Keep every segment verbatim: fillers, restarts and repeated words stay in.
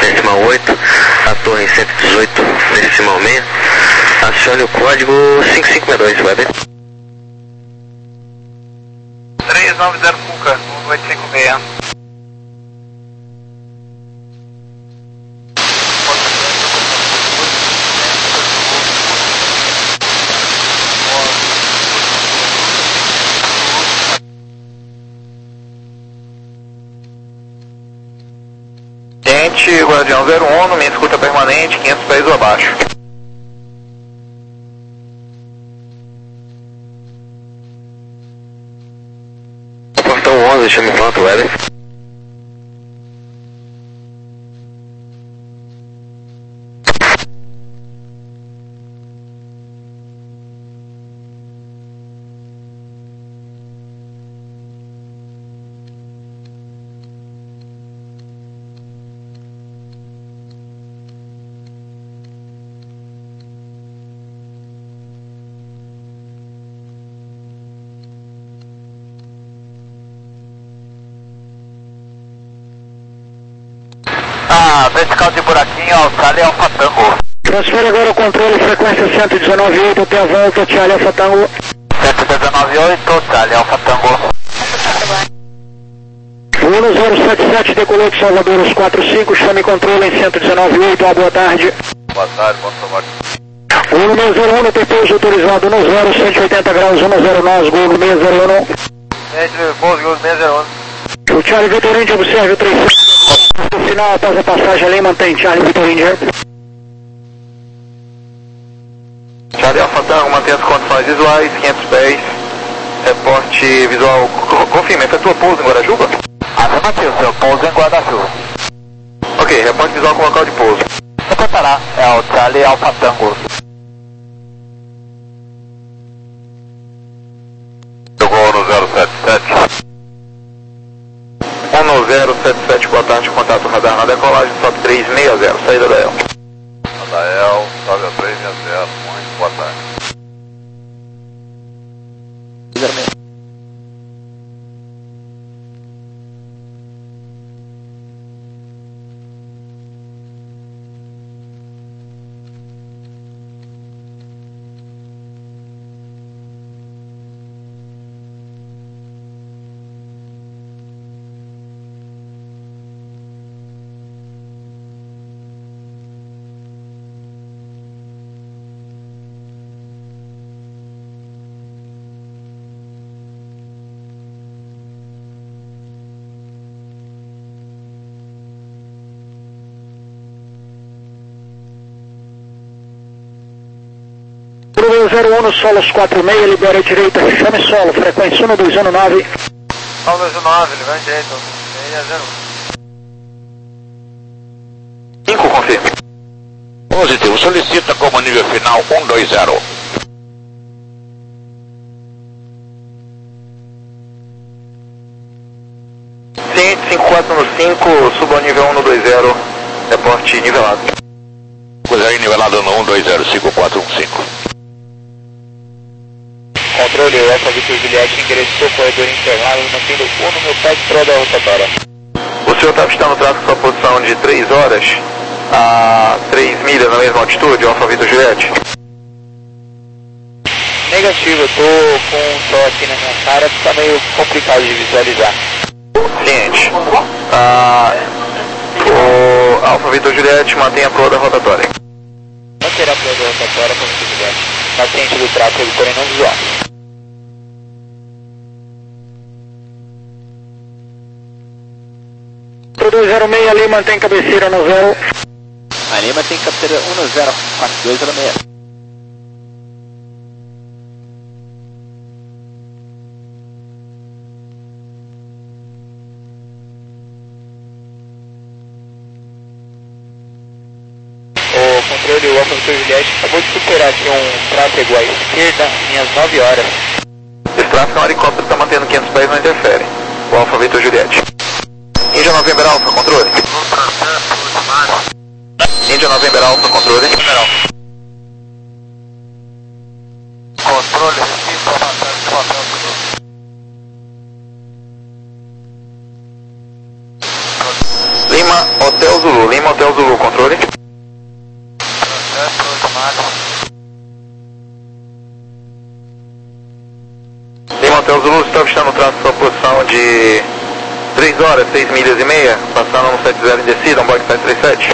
decimal oito, a torre cento e dezoito, decimal seis, acione o código cinco cinco seis dois, Weber. três nove zero Fuca, um oito cinco seis. Guardião zero um, minha escuta permanente, quinhentos pés ou abaixo. Portão onze, chame pronto, Weber. Ah, vertical de buraquinho, Charlie Alpha Tango. Transfere agora o controle, frequência cento e dezenove ponto oito até a volta, Charlie Alpha Tango. cento e dezenove ponto oito, Charlie Alpha Tango. um zero sete sete, decolou de Salvador, os quatro cinco, chame controle em cento e dezenove ponto oito, boa tarde. Boa tarde, bom trabalho. um seis zero um, tem pouso autorizado no zero, cento e oitenta graus, um zero nove, gol no seis zero um. Entre pouso, gol seis zero um. O Charlie Vitor India observe o três no final, após a passagem ali, mantém Charlie Vitor India. Charlie Alpha Tango, mantém as condições visuais, quinhentos pés, reporte visual, confirma, é tua pouso em Guarajuba? Afirmativo, seu pouso em Guarajuba. Ok, reporte visual com local de pouso. Você contará, é o Charlie Alpha Tango. Jogou no zero sete sete. um zero sete sete, boa tarde, contato radar na decolagem, sobe três seis zero, saída da El. Da El, sobe a três seis zero, muito boa tarde. zero um no solo, os quatro seis, libera a direita, chame solo, frequência um dois um nove. um dois um nove, libera a direita, seis zero um. cinco, confirma. Positivo, solicita como nível final um dois zero. Sim, cinco quatro no cinco, suba ao nível um no dois zero, reporte nivelado. Coisa aí nivelado no um dois zero, cinco quatro um cinco. Controle, o Alfa Victor Juliette ingressou corredor internado, mantendo um no meu pai pro da rotatória. O senhor está está no tráfego com sua posição de três horas a três milhas na mesma altitude, Alfa Victor Juliette? Negativo, eu tô com um sol aqui na minha cara, tá meio complicado de visualizar. Ciente. Ah, o Alfa Victor Juliette mantém a proa da rotatória. Manter a proa da rotatória, Alfa Victor Juliette. Paciente do tráfego, porém não visual. dois zero seis ali, mantém cabeceira no zero. Ali mantém cabeceira um no zero, quatro dois zero seis. O controle, o Alfa Victor Juliette acabou de superar aqui um tráfego à esquerda, minhas nove horas. Esse tráfego é um helicóptero que está mantendo quinhentos pés, não interfere. O Alfa Victor Juliette. Índia November Alpha, controle. Índia November Alpha, controle. Controle, Lima, Hotel Zulu, Lima, Hotel Hotel Zulu, controle. Lima Hotel Zulu, está avistando o trânsito sua posição de três horas, seis milhas e meia, passando no sete zero em descida, um box sete três sete.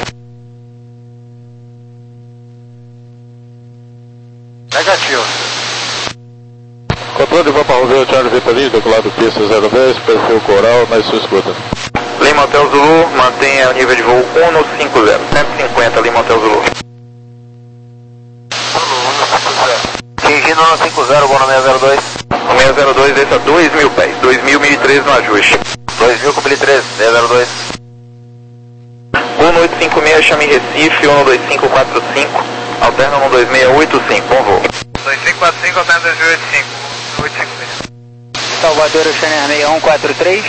Negativo. Controle de Papa Romeo Charlie Vitalino, do lado pista zero dez, perfil coral, na sua escuta. Lima Hotel Zulu, mantenha o nível de voo um cinco zero, cento e cinquenta, Lima Hotel Zulu. Dirigindo no cinco zero, vou no seis zero dois. No seis zero dois, desça dois mil pés, dois mil, mil e treze no ajuste. dois mil com mil e treze, seis zero dois. um oito cinco seis, chame Recife, um dois cinco quatro cinco, alterna um dois seis oito cinco, bom voo. dois cinco quatro cinco, alterna dois mil e oitenta e cinco, oito cinco seis. Salvador, Channel seis um quatro três.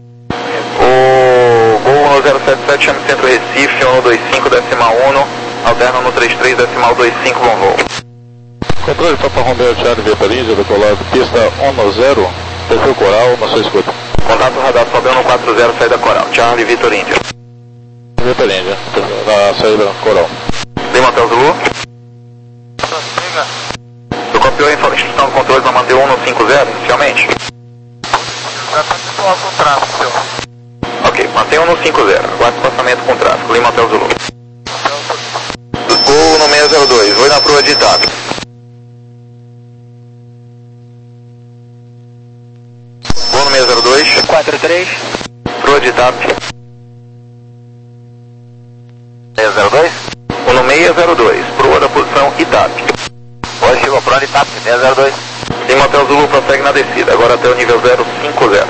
O Gol no zero sete sete, chame Centro Recife, um dois cinco decimal um, alterna no trinta e três decimal vinte e cinco, bom voo. Controle Papa Romeo Charlie Vitalino, do lado pista um zero, perfil coral, na sua escuta. Contato radar Fabiano no quatro zero, saída coral, Charlie Vitor Índia. Vitor Índia, na saída coral. Lima Hotel Zulu. Eu copiou a instrução do controle para manter um no cinco zero inicialmente? Já participou com tráfego, seu. Ok, mantenha um no cinco zero, aguarde espaçamento com tráfego, Lima Hotel Zulu. Gol no seis zero dois, oi na proa de Itape. Gol no seis zero dois. quatro três. Proa de Itape. seis zero dois? Um no seis zero dois, proa da posição Itape. Hoje chegou pronto e tá, seis zero dois. Lima Hotel Zulu prossegue na descida, agora até o nível zero cinco zero.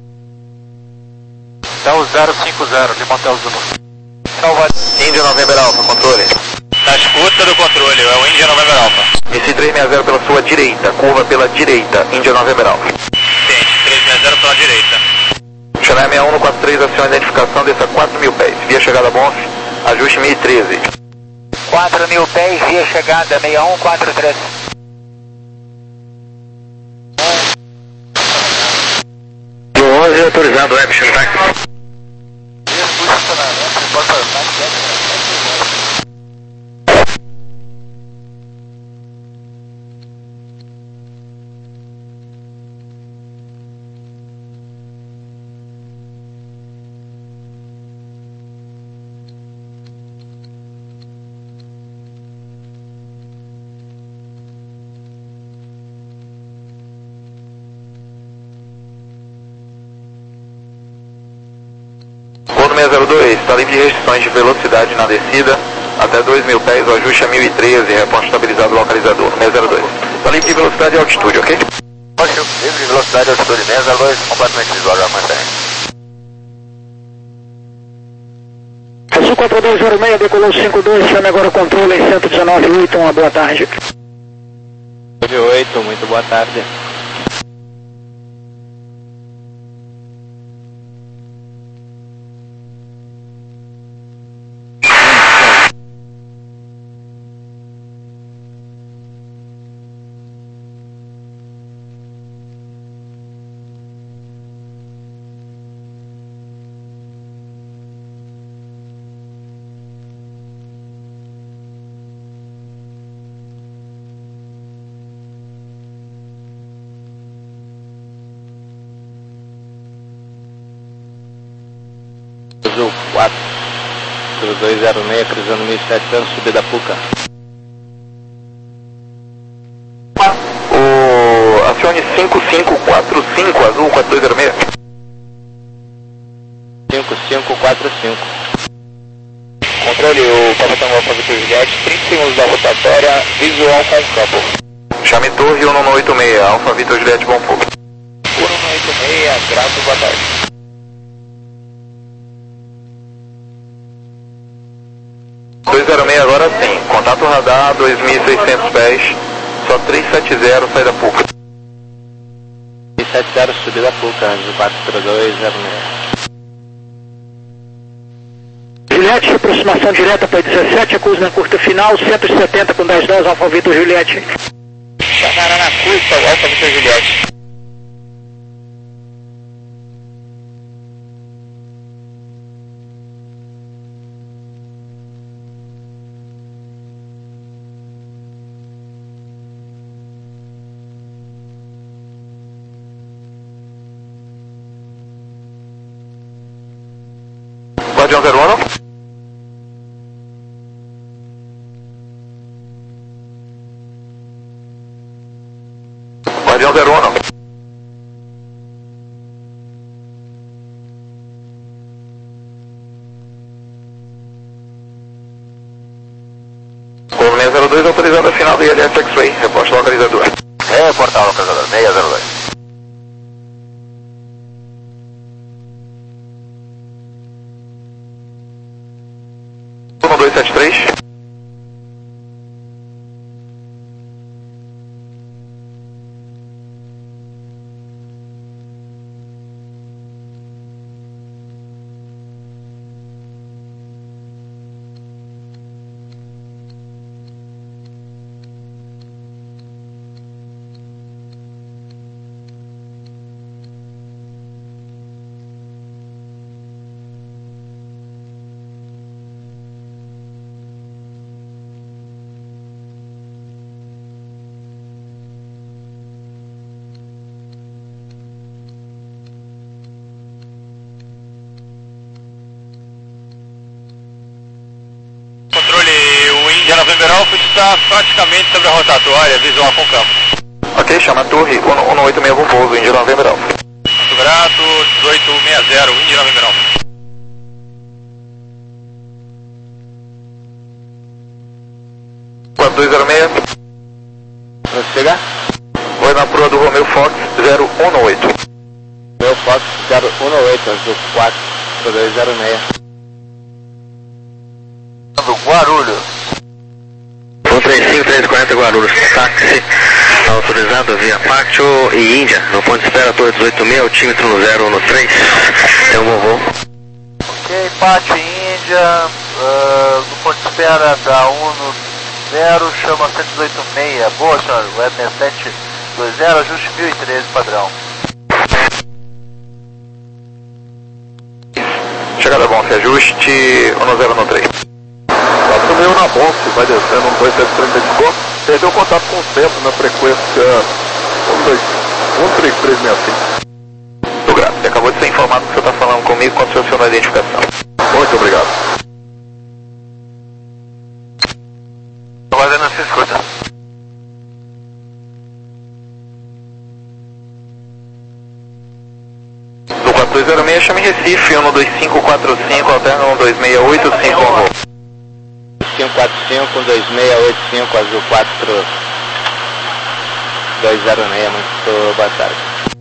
Então zero cinco zero, Lima Hotel Zulu. Salvador. Índia November Alpha, controle. Na escuta do controle, é o Índia November Alpha. Esse três seis zero pela sua direita, curva pela direita, Índia November Alpha. Ciente, três seis zero pela direita. Channel seis um no quatro três, aciona a identificação, desça quatro mil pés, via chegada Bonf, ajuste mil e treze. quatro mil pés, via chegada, seis um quatro três. onze, autorizado, Epsilon, táxi. seis zero dois, está livre de restrições de velocidade na descida, até dois mil pés, o ajuste é mil e treze, reponto estabilizado localizador, seis zero dois. Está livre de velocidade e altitude, ok? Pode ser livre de velocidade e altitude, seis zero dois, completamente visual, já mantém. Azul quatro dois zero seis, decolou cinco dois, chame agora o controle em cento e dezenove oito, uma boa tarde. oito, muito boa tarde. Azul quatro dois zero seis, cruzando mil e setecentos, subida Puca. O acione cinco cinco quatro cinco, Azul quatro dois zero seis. cinco cinco quatro cinco. Controle, o Papa Tango Alfa Vitor Juliette, trinta segundos da rotatória, visual com o campo. Chame Torre um nove oito seis, Alfa Vitor Juliette, bom fogo. um nove oito seis, graças, boa tarde. dois zero seis agora sim, contato radar dois mil e seiscentos pés, só trezentos e setenta, saída Puca. trezentos e setenta, subida Puca, quatro dois zero seis. Juliette, aproximação direta para dezessete, acuse na curta final, cento e setenta com dez dez, Alfa Vitor Juliette. Chamaram na curta, Alfa Vitor Juliette. Guardião zero um. Guardião zero um. Colônia zero dois, autorizada final do I L S X-Ray, reposta localizador. Reportar localizador, seis zero dois. um dois sete três. November Alpha está praticamente sobre a rotatória, visual com campo. Ok, chama a torre, um oito seis com pouso, India November Alpha. Muito grato, dezoito sessenta, India November Alpha. quatro dois zero seis. Pode chegar? Oi, na proa do Romeo Fox zero um oito. Romeo Fox zero um oito, azul quatro dois zero seis. Guarulhos. um três cinco três quarenta Guarulhos, táxi autorizado via Pátio e Índia, no ponto de espera Torre dezoito seis, altímetro no zero um três, tem um bom voo. Ok, Pátio e Índia, uh, no ponto de espera da um no zero, chama cento e dezoito seis, boa senhora, web seis sete dois zero, ajuste mil e treze padrão. Chegada bom, se ajuste um zero um três. quatro mil na Bonce, vai descendo um dois sete três cinco, perdeu contato com o centro na frequência um três três seis cinco. Muito grato, você acabou de ser informado que você está falando comigo com a sua sua identificação. Muito obrigado. Estou fazendo essa escuta. Do quatro dois zero seis, chame Recife, um dois cinco quatro cinco, alterna um dois seis oito cinco um. cinco quatro cinco, dois seis oito cinco, azul quatro dois zero seis, muito boa tarde.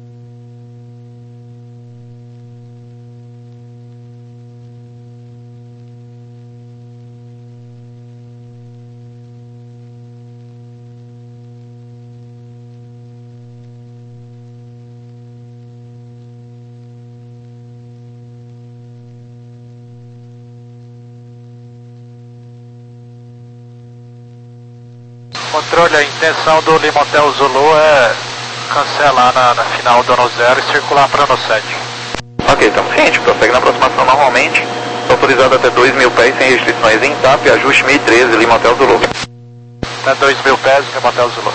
Controle, a intenção do Limotel Zulu é cancelar na, na final do ano zero e circular para ano sete. Ok, estamos cientes, prossegue na aproximação normalmente, autorizado até dois mil pés sem restrições em T A P, ajuste mil e treze, Limotel Zulu. Até dois mil pés, Limotel Zulu.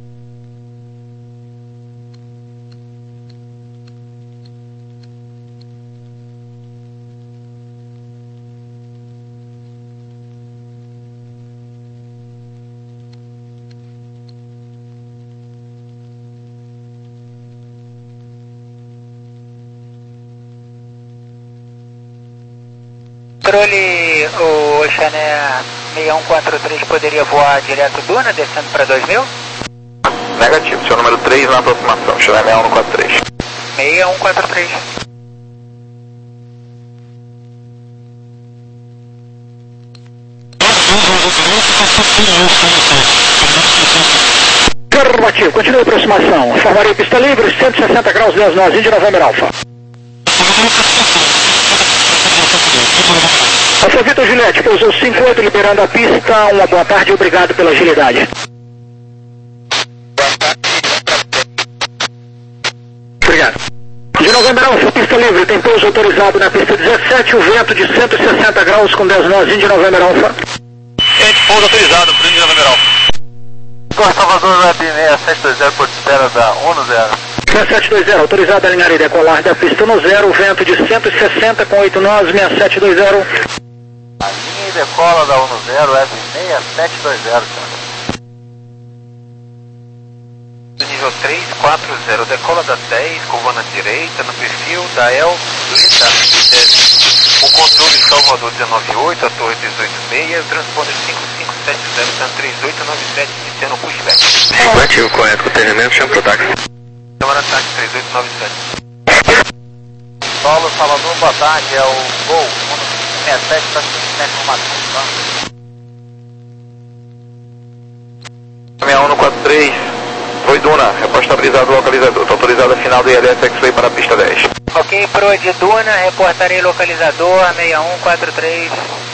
Controle, o Oceané seis um quatro três poderia voar direto Duna, descendo para dois mil? Negativo, seu número três na aproximação, Chile seis um quatro três. seis um quatro três. Afirmativo, continue a aproximação. Formaria pista livre, cento e sessenta graus, dez nós, India November Alpha. Alfa Vitor Juliette, pousou cinco oito, liberando a pista. Uma boa tarde e obrigado pela agilidade. Obrigado. De November Alpha, pista livre, tem pouso autorizado na pista dezessete, o vento de cento e sessenta graus com dez nós, India November Alpha. Gente, pouso autorizado para India November Alpha. Salvador Web seis sete dois zero, por espera da um zero. seis sete dois zero, autorizado a alinhar e decolar da pista no zero, vento de cento e sessenta com oito nós, seis sete dois zero. Alinha e decola da um no zero, F seis sete dois zero, senhor. Nível três quatro zero, decola da dez, curva na direita, no perfil da El Leda. O controle Salvador dezenove oito, a torre dezoito seis, o transponder cinco cinco sete zero, Tan três oito nove sete, iniciando o pushback. Afirmativo, correto, com atendimento, chama pro táxi. Câmara táxi três oito nove sete. Paulo Salvador, boa tarde, é o Gol seis sete, está seguindo a informação. seis um no quatro três. Oi, Duna, reposta estabilizado localizador. Está autorizado a final do I L S X-Ray para a pista dez. Ok, Pro de Duna, reportarei localizador seis um quatro três.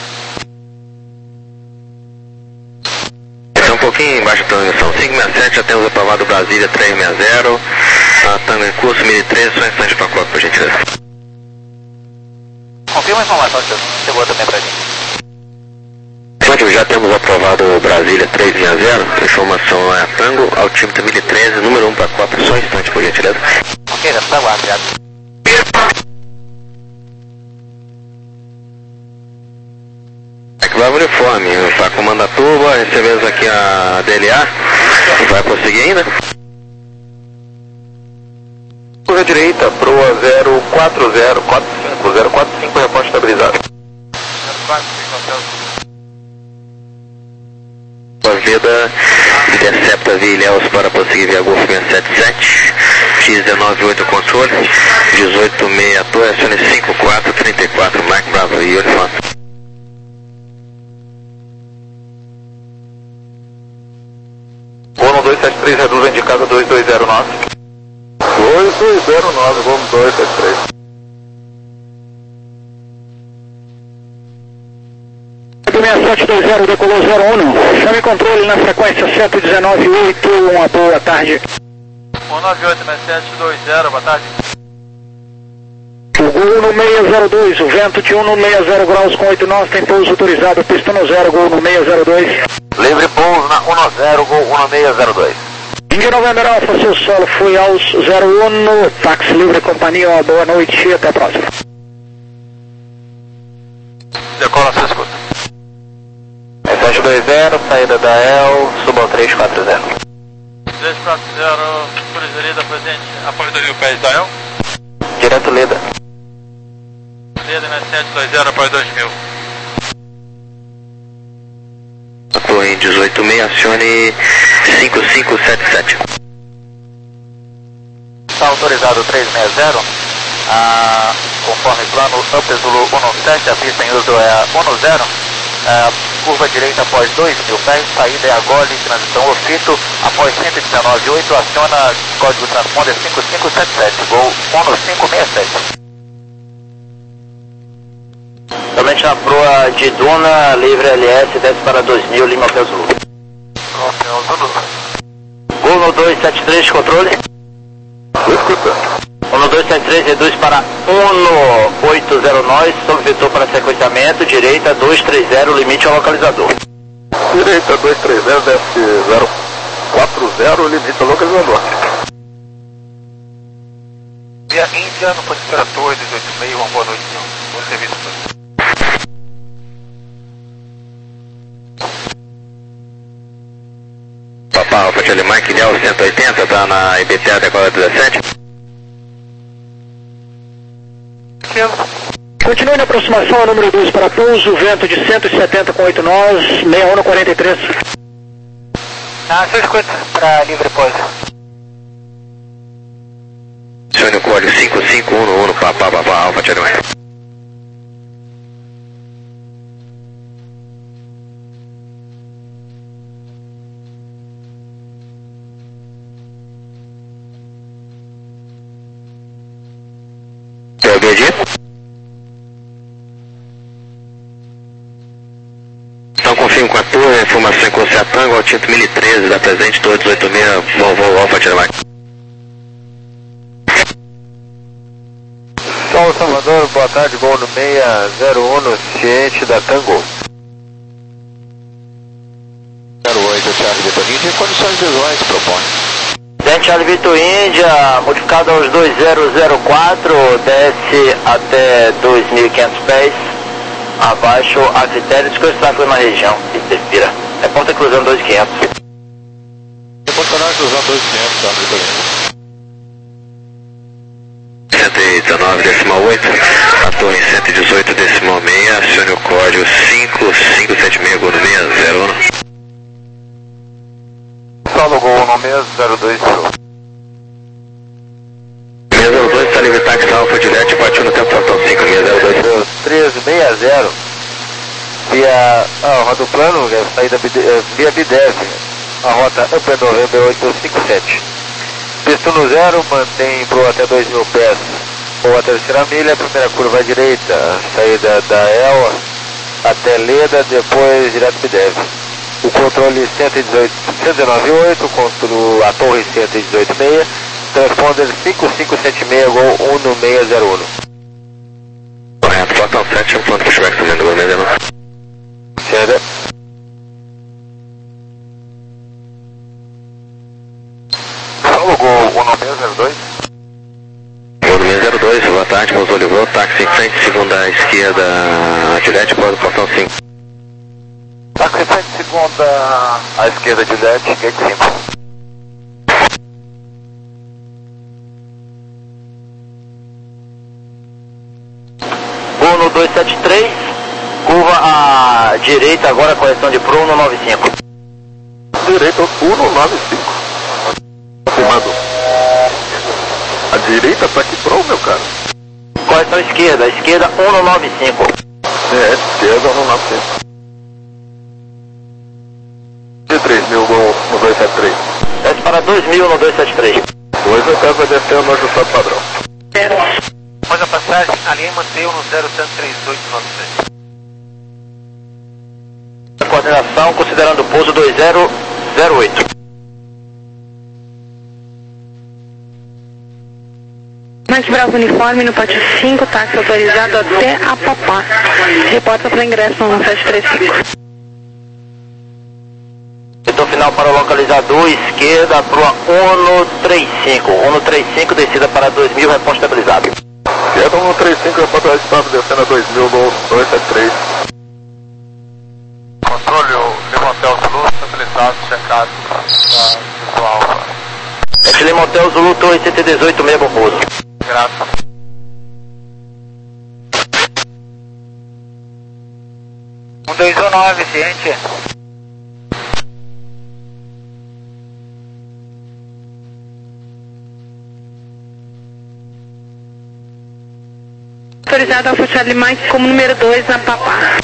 Está um pouquinho embaixo da transmissão. cinco seis sete, já temos aprovado Brasília três seis zero. A Tango em curso, mil e treze, só instante para clock, por gentileza. Confirma a informação que chegou também para a gente. Já temos aprovado Brasília três seis zero, a informação é a Tango, altímetro mil e treze, número um para Copa, só um instante, por gentileza. Ok, já está guardado. Aqui vai o uniforme, vai comando a turba, recebemos aqui a D L A, vai prosseguir ainda? Curva direita, proa zero quatro zero quatro cinco, zero quatro cinco, reposta estabilizado. zero quatro cinco, Vida intercepta via Ilhéus para prosseguir via Golf seis sete sete, X dezenove oito controle, dezoito seis torre, acione cinco quatro três quatro, Mike Bravo e uniforme. Voo dois sete três, reduz a indicada dois dois zero nove. dois dois zero nove, vamos dois sete três. seis sete dois zero, decolou zero um, chame controle na frequência cento e dezenove oito, uma boa tarde. um nove oito seis sete dois zero, boa tarde. O Gol no seis zero dois, o vento de um no sessenta graus com oito nós, tem pouso autorizado, pista no zero, Gol no seis zero dois. Livre pouso na um zero, Gol um seis zero dois. Índia November Alfa, seu solo foi aos zero um, táxi livre companhia, uma boa noite e até a próxima. Decola, você escuta. sete dois zero, saída da El, suba ao três quatro zero. três quatro zero, Cruzeirida presente, apoio dois mil pés da El. Direto Leda. Leda seis sete dois zero, apoio dois mil. Torre em dezoito seis, acione cinco cinco sete sete. Está autorizado três seis zero, ah, conforme plano Up Zulu um sete, a pista em uso é a um zero. Uh, curva direita após dois mil pés, saída é a Gole, transição Ofito, após cento e dezenove oito, aciona código transponder cinco cinco sete sete, Gol um cinco seis sete. Somente na proa de Duna, livre L S, desce para dois mil, Lima Hotel Zulu. Gol no dois sete três, controle. Escuta. um dois sete três, reduz para um oito zero nós, sob vetor para sequenciamento, direita dois três zero, limite ao localizador. Direita dois três zero, desce zero quatro zero, limite ao localizador. Via Índia, no ponto de torre dezoito seis, uma boa noite, bom serviço a todos. Papa Alfa Charlie Mike, Ilhéus cento e oitenta, tá na I B T A decola dezessete. Continue na aproximação ao número dois para pouso, vento de cento e setenta com oito nós, seis um no quarenta e três. Ah, seu escuta para livre pouso. Acione o código cinco cinco um um, Papa Papa Alfa Charlie Mike. B G. Então confirmo com a torre, informação em curso a Tango, altímetro mil e treze, da presente, torre dezoito seis, Volvo Alfa Charlie Mike. São Salvador, boa tarde, Gol no seis zero um, no ciente da Tango. zero oito, Charlie Detonite, em condições visuais propõe. Charlie Victor Índia, modificado aos dois zero zero quatro, desce até dois mil e quinhentos pés, abaixo a critério de tráfego na região, e respira. Reporta cruzando dois mil e quinhentos. Reportará cruzando dois mil e quinhentos, tá, Victor Índia. cento e dezenove decimal oito, a torre cento e dezoito decimal seis, acione o código cinco cinco sete seis, gol no seis zero um. Solo Gol no seis zero dois. seis zero dois, está livre táxi Alfa Juliette, bate no tempo total cinco seis zero dois. três seis zero, via ah, roda plano, saída via Bidev, a rota Up November oito cinco sete. Pista no zero, mantém pro até dois mil pés, ou a terceira milha, primeira curva à direita, saída da El até Leda, depois direto Bidev. O controle cento e dezoito, cento e dezenove oito, controle a torre cento e dezoito seis, transponder cinco cinco sete seis, gol um no seis zero um. Correto, portão sete, um ponto pushback, subindo gol seis zero um. Chega. Solo Gol um no seis zero dois. Gol no seis zero dois, boa tarde, pousou, livrou, táxi em frente, segunda à esquerda, a Juliette, bordo portão cinco. Táxi em frente, segunda à esquerda, Juliette, gate cinco. Gol no dois sete três, curva à direita, agora correção de Pro no nove cinco. Direita, um no nove cinco. Confirmado. A direita tá aqui pro, meu cara. Correção esquerda, esquerda um no nove cinco. É, esquerda no nove cinco. De três mil, gol no dois sete três. Desce para dois mil no dois sete três. dois eu vai descer no ajustado padrão. Após a passagem, a linha manteve no zero três oito nove sete. Coordenação considerando o pouso dois zero zero oito. Mike Bravo Uniforme no pátio cinco, táxi autorizado até a Papá. Reporta para ingresso no sete três cinco. Setor final para o localizador, esquerda para o um três cinco. um três cinco, descida para dois mil, reposto estabilizado. Esquerda um três cinco, reporta estado descendo a dois mil, gol dois sete três. Controle, o Limontel Zulu, estabilizado, checado para visual. Esse Limontel Zulu, torre cento e dezoito, meio bom pouso. Graças. um dois um nove, ciente. Autorizado Alfa Charlie Mike como número dois na Papá.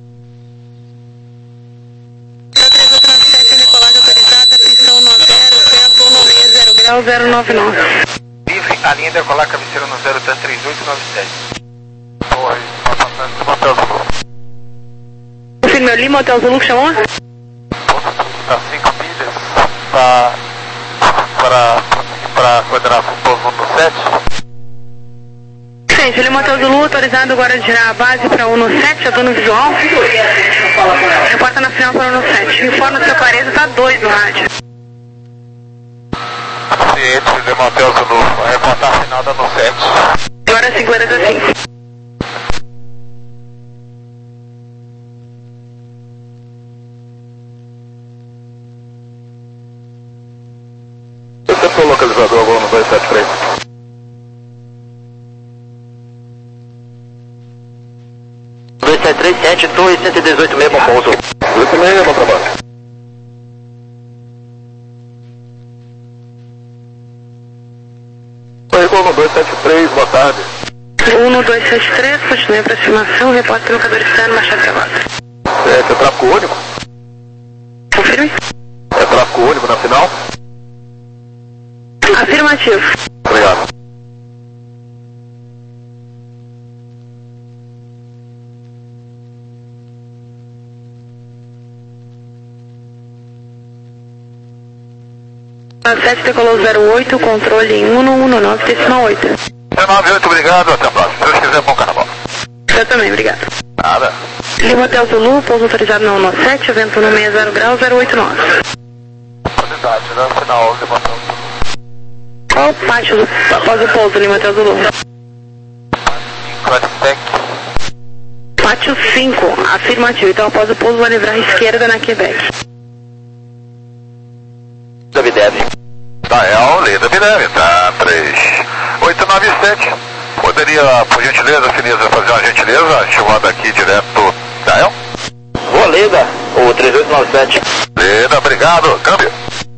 Autorizada, pistão no zero, vento no seis zero grau zero nove nove. Livre, a linha decolar cabeceira no zero três oito nove sete. Oi, está passando de Motel Zulu. Confirme, Lima Hotel Zulu que chamou? Está cinco milhas para para para coordenar o povo no sete. Gente, Lima Hotel Zulu autorizado agora a girar a base para o no sete, já estou no visual. Reporta na final para o no sete. Informa se a clareza está dois no rádio. Ciente de Motel Zulu, vai reportar a final da no sete. Agora cinquenta e cinco. Você foi o localizador agora no dois sete três. dois sete três, ciente, torre cento e dezoito, meio bom pouso. dois meio, bom trabalho. Oi, gol no dois sete três, boa tarde. um no dois sete três, continue a aproximação, reporta que o locador externo, Machado Travado. É, é tráfego único? Confirme. É tráfego único na final? Afirmativo. Obrigado. A sete decolou zero oito, controle em um no nove decimal oito. nove oito, obrigado, até a próxima. Se Deus quiser, bom carnaval. Eu também, obrigado. Nada. Lima Hotel Zulu, pouso autorizado no um sete, vento no seis zero grau zero oito nove. Quantidade, né? Final de Motel Zulu. Qual parte do, após o pouso, Lima Hotel Zulu? Pátio cinco, afirmativo. Então após o pouso, vai livrar à esquerda na Quebec. Dael, Leda Bidev, tá, três oito nove sete. Poderia, por gentileza, Fineza, fazer uma gentileza, chamada aqui direto, Dael? Boa, Leda, o três oito nove sete. Leda, obrigado, câmbio.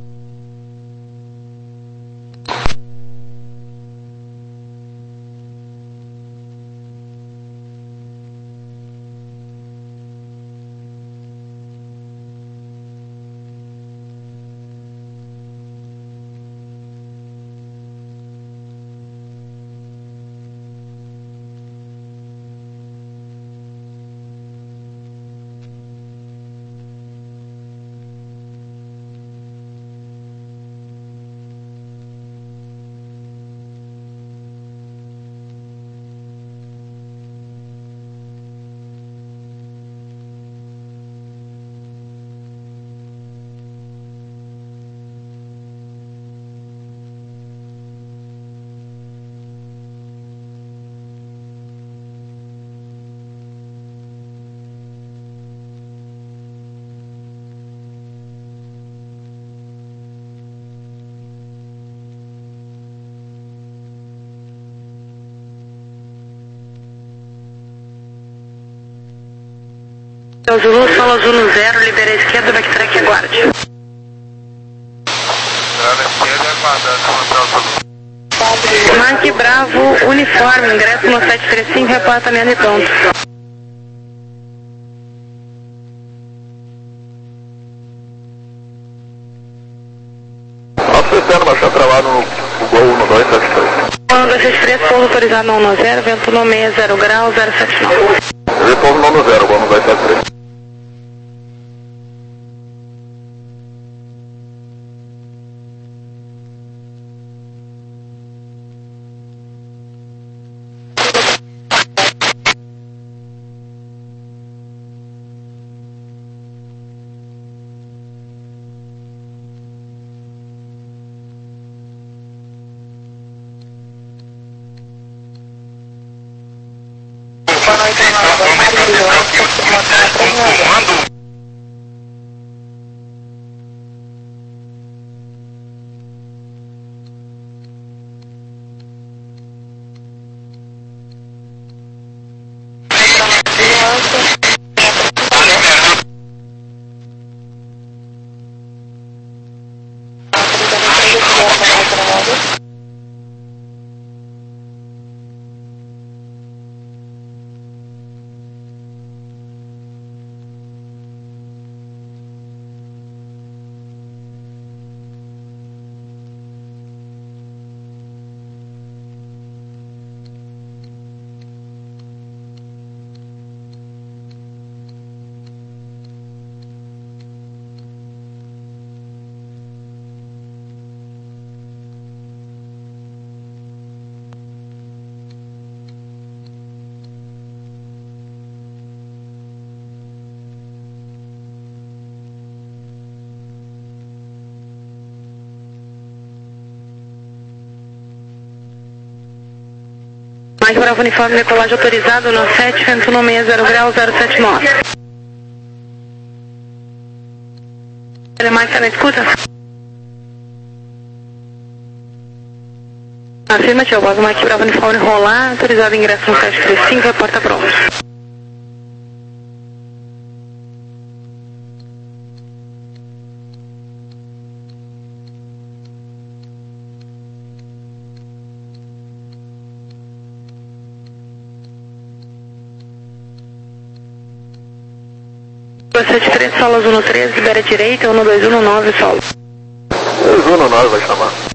Então, Zulu, solo Zulu zero, libera a esquerda, backtrack e aguarde. Mike Bravo, uniforme, ingresso no sete três cinco, reportamento e pronto. Oferecendo baixar travado no, no Gol um dois sete três. um dois sete três, pouso autorizado no um zero, vento no seis zero grau, zero sete nove. Eu pouso no um zero, Gol um dois sete três. Mike Bravo, uniforme, decolagem autorizado no sete, vento no seis zero grau, zero sete nove. Ele Mike, tá na escuta? Afirmativo, após o Mike Bravo, uniforme, rolar, autorizado ingresso no sete três cinco, reporta pronto. sete três, solo um três, libera direita, um dois um nove, solo. dois um nove vai chamar.